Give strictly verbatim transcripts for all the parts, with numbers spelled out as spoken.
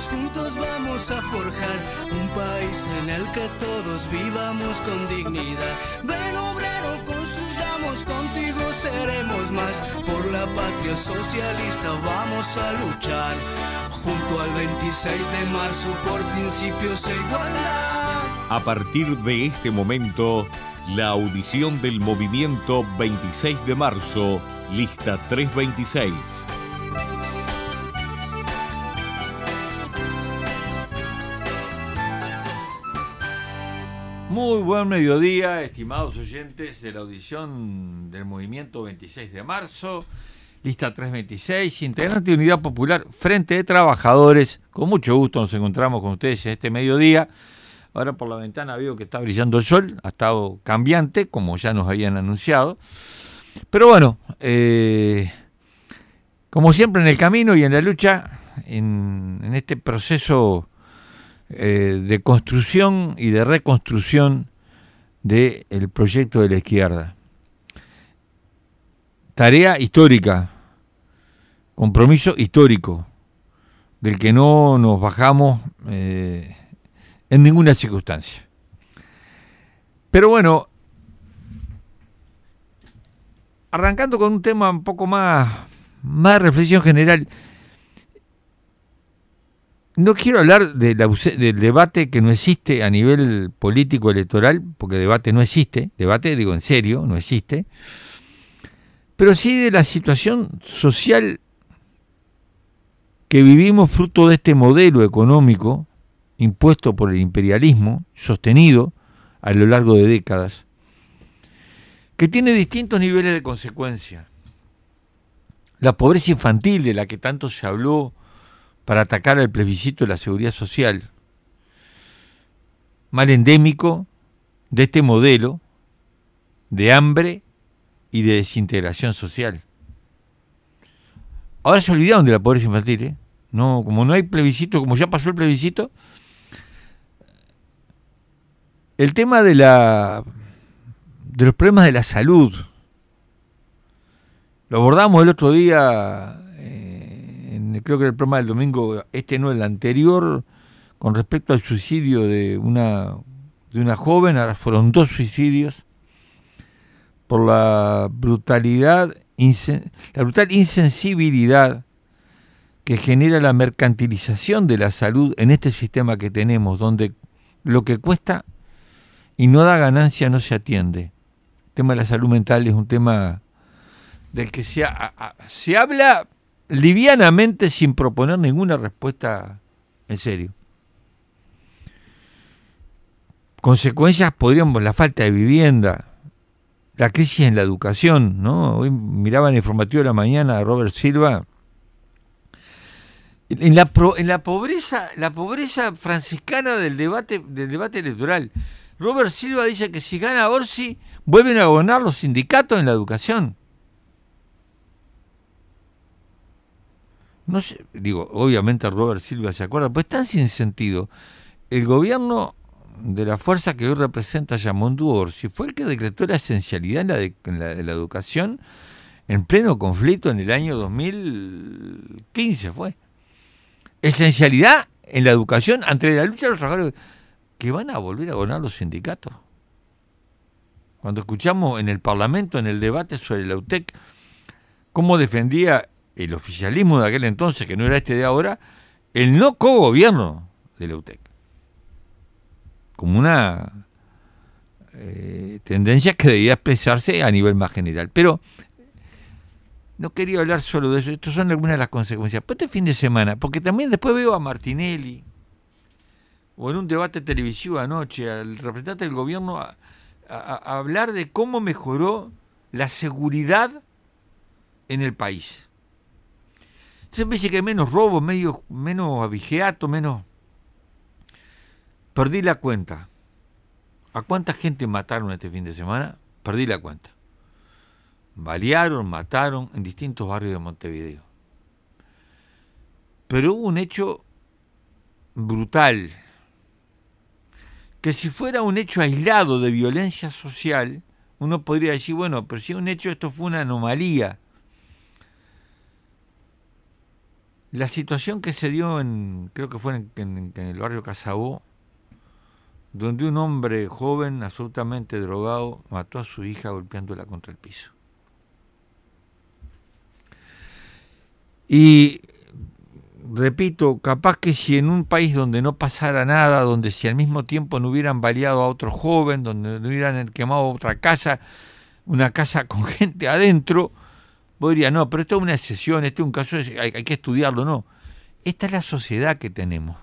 unidos juntos vamos a forjar un país en el que todos vivamos con dignidad. Ven obrero, construyamos, contigo seremos más. Por la patria socialista vamos a luchar, junto al veintiséis de marzo por principios e igualdad. A partir de este momento, la audición del movimiento veintiséis de marzo, lista trescientos veintiséis. Muy buen mediodía, estimados oyentes de la audición del movimiento veintiséis de marzo, lista trescientos veintiséis, integrante de Unidad Popular, Frente de Trabajadores. Con mucho gusto nos encontramos con ustedes en este mediodía. Ahora por la ventana veo que está brillando el sol, ha estado cambiante, como ya nos habían anunciado. Pero bueno, eh, como siempre en el camino y en la lucha, en, en este proceso eh, de construcción y de reconstrucción del proyecto de la izquierda. Tarea histórica, compromiso histórico, del que no nos bajamos eh, en ninguna circunstancia. Pero bueno, arrancando con un tema un poco más, más de reflexión general, no quiero hablar de la, del debate que no existe a nivel político electoral, porque debate no existe, debate digo en serio, no existe, pero sí de la situación social que vivimos fruto de este modelo económico impuesto por el imperialismo, sostenido a lo largo de décadas, que tiene distintos niveles de consecuencia. La pobreza infantil, de la que tanto se habló para atacar al plebiscito de la seguridad social, mal endémico de este modelo de hambre y de desintegración social. Ahora se olvidaron de la pobreza infantil, ¿eh? No, como no hay plebiscito, como ya pasó el plebiscito, el tema de la de los problemas de la salud lo abordamos el otro día, eh, en, creo que era el programa del domingo, este no el anterior, con respecto al suicidio de una de una joven. Ahora fueron dos suicidios por la brutalidad, insen, la brutal insensibilidad que genera la mercantilización de la salud en este sistema que tenemos, donde lo que cuesta y no da ganancia no se atiende. El tema de la salud mental es un tema del que se, a, a, se habla livianamente sin proponer ninguna respuesta en serio. Consecuencias podríamos, la falta de vivienda, la crisis en la educación, ¿no? Hoy miraba en el informativo de la mañana a Robert Silva. En la, pro, en la pobreza, la pobreza franciscana del debate, del debate electoral. Robert Silva dice que si gana Orsi, vuelven a gobernar los sindicatos en la educación. No sé, digo, obviamente Robert Silva se acuerda, pues es tan sin sentido. El gobierno de la fuerza que hoy representa Yamondu Orsi fue el que decretó la esencialidad en la, de, en la, de la educación en pleno conflicto en el año dos mil quince, fue. Esencialidad en la educación ante la lucha de los trabajadores, que van a volver a gobernar los sindicatos. Cuando escuchamos en el Parlamento, en el debate sobre la U T E C, cómo defendía el oficialismo de aquel entonces, que no era este de ahora, el no cogobierno de la U T E C, como una eh, tendencia que debía expresarse a nivel más general. Pero no quería hablar solo de eso, estas son algunas de las consecuencias. Pero este fin de semana, porque también después veo a Martinelli, o en un debate televisivo anoche, al representante del gobierno a, a, a hablar de cómo mejoró la seguridad en el país. Entonces me dice que hay menos robos, medio, menos abigeato, menos... Perdí la cuenta. ¿A cuánta gente mataron este fin de semana? Perdí la cuenta. Balearon, mataron en distintos barrios de Montevideo. Pero hubo un hecho brutal, que si fuera un hecho aislado de violencia social, uno podría decir, bueno, pero si un hecho, esto fue una anomalía. la situación que se dio en, creo que fue en, en, en el barrio Casabó, donde un hombre joven, absolutamente drogado, mató a su hija golpeándola contra el piso. Y repito, capaz que si en un país donde no pasara nada, donde si al mismo tiempo no hubieran baleado a otro joven, donde no hubieran quemado otra casa, una casa con gente adentro, vos dirías, no, pero esto es una excepción, este es un caso, hay, hay que estudiarlo, no. Esta es la sociedad que tenemos.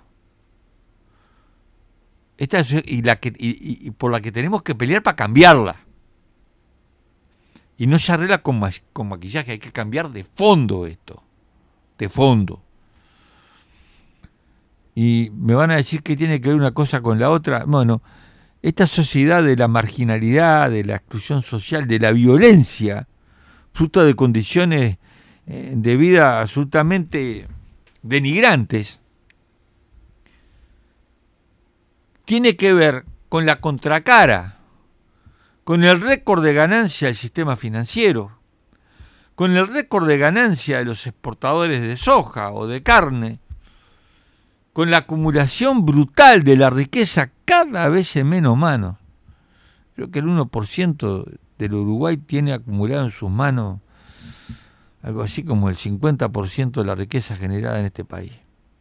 Esta es, y, la que, y, y por la que tenemos que pelear para cambiarla. Y no se arregla con, ma, con maquillaje, hay que cambiar de fondo esto. De fondo. Y me van a decir que tiene que ver una cosa con la otra. Bueno, esta sociedad de la marginalidad, de la exclusión social, de la violencia, fruto de condiciones eh, de vida absolutamente denigrantes, tiene que ver con la contracara, con el récord de ganancia del sistema financiero, con el récord de ganancia de los exportadores de soja o de carne, con la acumulación brutal de la riqueza cada vez en menos manos. Creo que el uno por ciento del Uruguay tiene acumulado en sus manos algo así como el cincuenta por ciento de la riqueza generada en este país.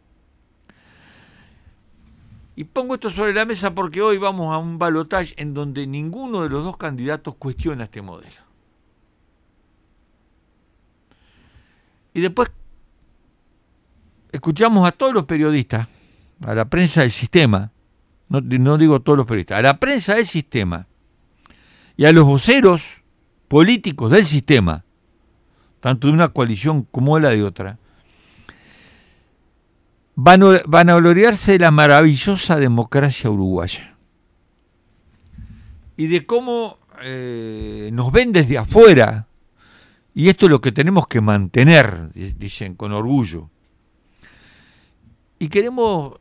Y pongo esto sobre la mesa porque hoy vamos a un balotaje en donde ninguno de los dos candidatos cuestiona este modelo. Y después escuchamos a todos los periodistas, a la prensa del sistema, no, no digo todos los periodistas, a la prensa del sistema y a los voceros políticos del sistema, tanto de una coalición como de la de otra, van a, van a gloriarse de la maravillosa democracia uruguaya y de cómo eh, nos ven desde afuera, y esto es lo que tenemos que mantener, dicen con orgullo. Y queremos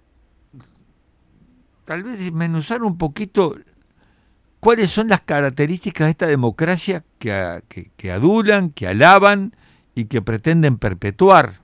tal vez desmenuzar un poquito cuáles son las características de esta democracia que, que, que adulan, que alaban y que pretenden perpetuar.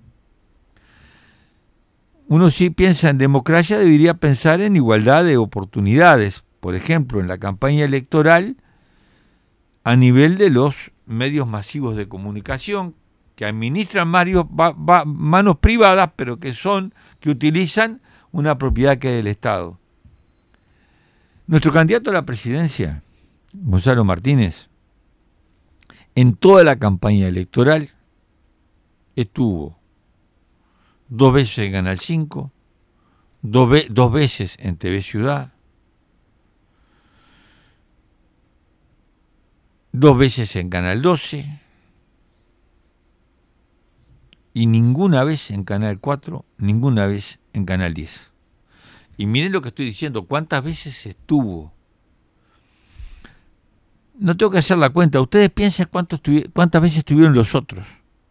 Uno si piensa en democracia debería pensar en igualdad de oportunidades, por ejemplo, en la campaña electoral a nivel de los medios masivos de comunicación que administran varios, va, va, manos privadas, pero que son, que utilizan una propiedad que es del Estado. Nuestro candidato a la presidencia, Gonzalo Martínez, en toda la campaña electoral estuvo dos veces en Canal cinco, dos, ve, dos veces en T V Ciudad, dos veces en Canal doce y ninguna vez en Canal cuatro, ninguna vez en Canal diez. Y miren lo que estoy diciendo, cuántas veces estuvo. No tengo que hacer la cuenta, ustedes piensen cuántos cuántas veces estuvieron los otros.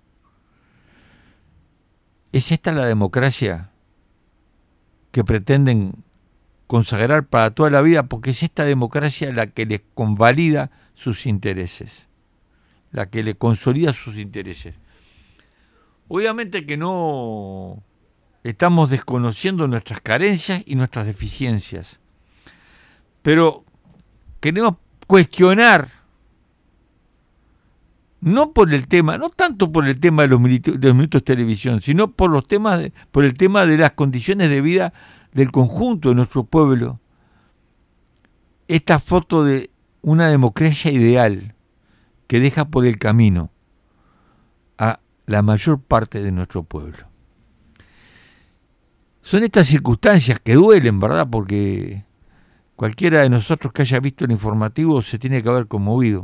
¿Es esta la democracia que pretenden consagrar para toda la vida? Porque es esta democracia la que les convalida sus intereses, la que le consolida sus intereses. Obviamente que no estamos desconociendo nuestras carencias y nuestras deficiencias, pero queremos cuestionar, no por el tema, no tanto por el tema de los, de los minutos de televisión, sino por los temas, de, por el tema de las condiciones de vida del conjunto de nuestro pueblo. Esta foto de una democracia ideal que deja por el camino a la mayor parte de nuestro pueblo. Son estas circunstancias que duelen, ¿verdad? Porque cualquiera de nosotros que haya visto el informativo se tiene que haber conmovido.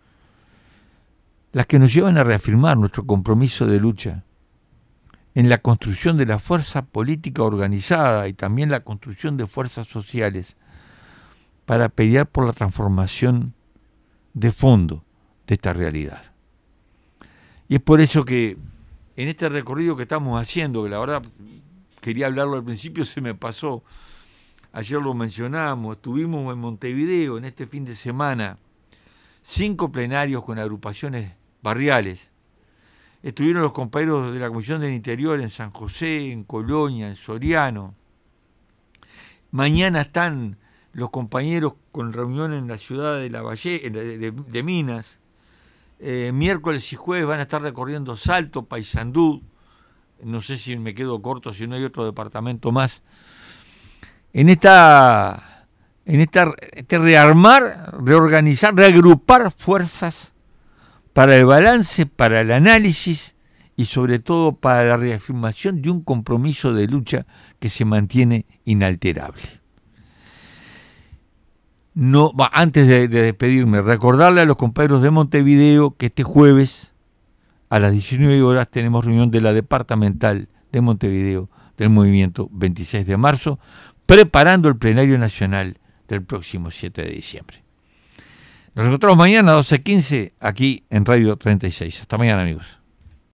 Las que nos llevan a reafirmar nuestro compromiso de lucha en la construcción de la fuerza política organizada y también la construcción de fuerzas sociales para pelear por la transformación de fondo de esta realidad. Y es por eso que en este recorrido que estamos haciendo, que la verdad quería hablarlo al principio, se me pasó, ayer lo mencionamos, estuvimos en Montevideo en este fin de semana, cinco plenarios con agrupaciones barriales, estuvieron los compañeros de la Comisión del Interior en San José, en Colonia, en Soriano. Mañana están los compañeros con reunión en la ciudad de La Valle, de, de, de Minas. Eh, miércoles y jueves van a estar recorriendo Salto, Paysandú. No sé si me quedo corto, si no hay otro departamento más. En esta, en esta, este rearmar, reorganizar, reagrupar fuerzas para el balance, para el análisis y sobre todo para la reafirmación de un compromiso de lucha que se mantiene inalterable. No, antes de, de despedirme, recordarle a los compañeros de Montevideo que este jueves a las diecinueve horas tenemos reunión de la departamental de Montevideo del movimiento veintiséis de marzo, preparando el plenario nacional del próximo siete de diciembre. Nos encontramos mañana a doce quince aquí en Radio treinta y seis. Hasta mañana, amigos.